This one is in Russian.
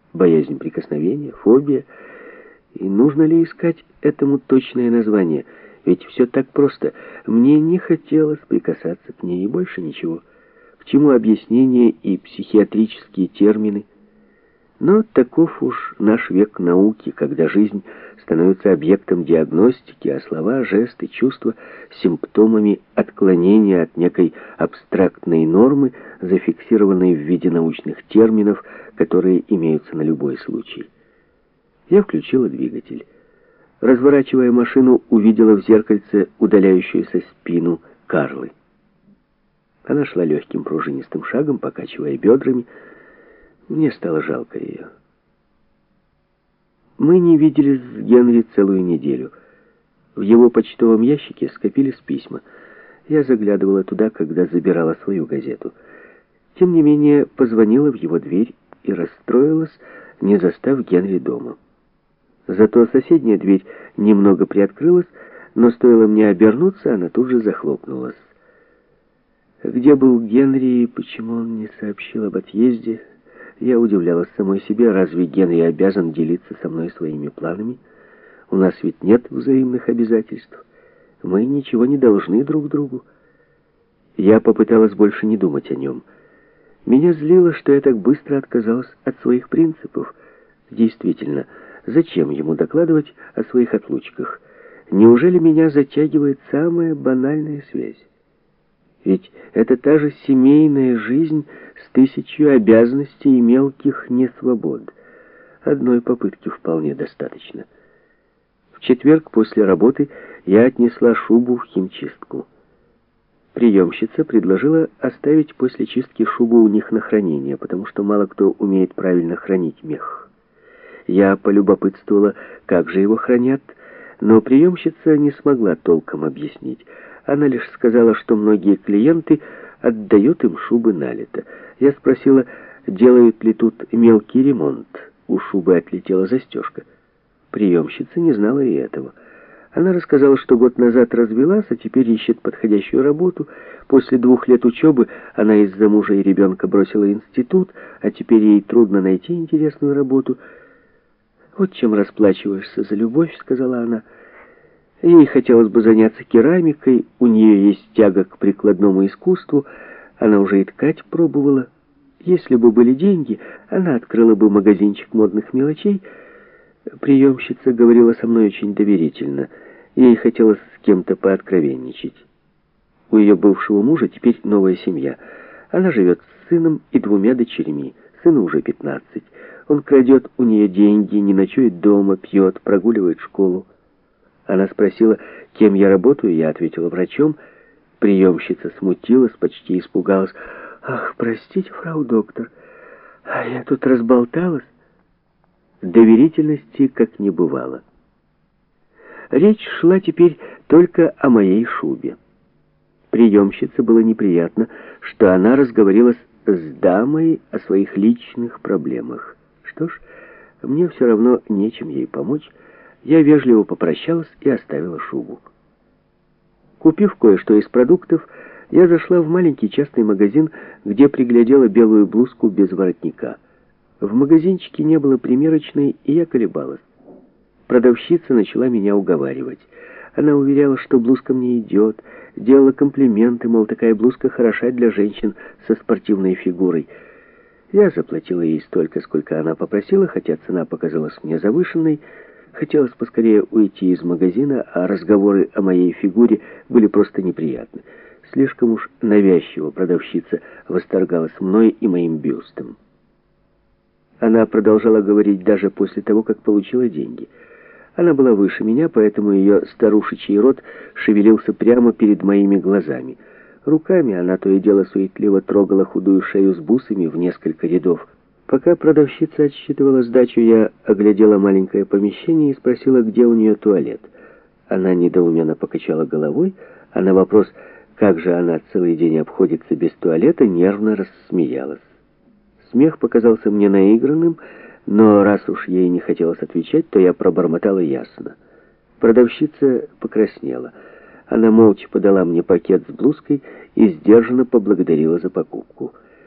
боязнь прикосновения, фобия. И нужно ли искать этому точное название? Ведь все так просто. Мне не хотелось прикасаться к ней, и больше ничего. К чему объяснения и психиатрические термины? Но таков уж наш век науки, когда жизнь становится объектом диагностики, а слова, жесты, чувства симптомами отклонения от некой абстрактной нормы, зафиксированной в виде научных терминов, которые имеются на любой случай. Я включила двигатель. Разворачивая машину, увидела в зеркальце удаляющуюся спину Карлы. Она шла легким пружинистым шагом, покачивая бедрами. Мне стало жалко ее. Мы не виделись с Генри целую неделю. В его почтовом ящике скопились письма. Я заглядывала туда, когда забирала свою газету. Тем не менее, позвонила в его дверь и расстроилась, не застав Генри дома. Зато соседняя дверь немного приоткрылась, но стоило мне обернуться, она тут же захлопнулась. Где был Генри и почему он не сообщил об отъезде? Я удивлялась самой себе, разве Генри обязан делиться со мной своими планами? У нас ведь нет взаимных обязательств. Мы ничего не должны друг другу. Я попыталась больше не думать о нем. Меня злило, что я так быстро отказалась от своих принципов. Действительно, зачем ему докладывать о своих отлучках? Неужели меня затягивает самая банальная связь? Ведь это та же семейная жизнь с тысячей обязанностей и мелких несвобод. Одной попытки вполне достаточно. В четверг после работы я отнесла шубу в химчистку. Приемщица предложила оставить после чистки шубу у них на хранение, потому что мало кто умеет правильно хранить мех. Я полюбопытствовала, как же его хранят, но приемщица не смогла толком объяснить. Она лишь сказала, что многие клиенты отдают им шубы на лето. Я спросила, делают ли тут мелкий ремонт. У шубы отлетела застежка. Приемщица не знала и этого. Она рассказала, что год назад развелась, а теперь ищет подходящую работу. После 2 лет учебы она из-за мужа и ребенка бросила институт, а теперь ей трудно найти интересную работу. «Вот чем расплачиваешься за любовь», — сказала она. Ей хотелось бы заняться керамикой, у нее есть тяга к прикладному искусству, она уже и ткать пробовала. Если бы были деньги, она открыла бы магазинчик модных мелочей. Приемщица говорила со мной очень доверительно. Ей хотелось с кем-то пооткровенничать. У ее бывшего мужа теперь новая семья. Она живет с сыном и 2 дочерьми. Сыну уже 15. Он крадет у нее деньги, не ночует дома, пьет, прогуливает школу. Она спросила, кем я работаю, я ответила врачом. Приемщица смутилась, почти испугалась. «Ах, простите, фрау доктор, а я тут разболталась». Доверительности как не бывало. Речь шла теперь только о моей шубе. Приемщице было неприятно, что она разговорилась с дамой о своих личных проблемах. Что ж, мне все равно нечем ей помочь. Я вежливо попрощалась и оставила шубу. Купив кое-что из продуктов, я зашла в маленький частный магазин, где приглядела белую блузку без воротника. В магазинчике не было примерочной, и я колебалась. Продавщица начала меня уговаривать. Она уверяла, что блузка мне идет, делала комплименты, мол, такая блузка хороша для женщин со спортивной фигурой. Я заплатила ей столько, сколько она попросила, хотя цена показалась мне завышенной. Хотелось поскорее уйти из магазина, а разговоры о моей фигуре были просто неприятны. Слишком уж навязчиво продавщица восторгалась мной и моим бюстом. Она продолжала говорить даже после того, как получила деньги. Она была выше меня, поэтому ее старушечий рот шевелился прямо перед моими глазами. Руками она то и дело суетливо трогала худую шею с бусами в несколько рядов. Пока продавщица отсчитывала сдачу, я оглядела маленькое помещение и спросила, где у нее туалет. Она недоуменно покачала головой, а на вопрос, как же она целый день обходится без туалета, нервно рассмеялась. Смех показался мне наигранным, но раз уж ей не хотелось отвечать, то я пробормотала ясно. Продавщица покраснела. Она молча подала мне пакет с блузкой и сдержанно поблагодарила за покупку.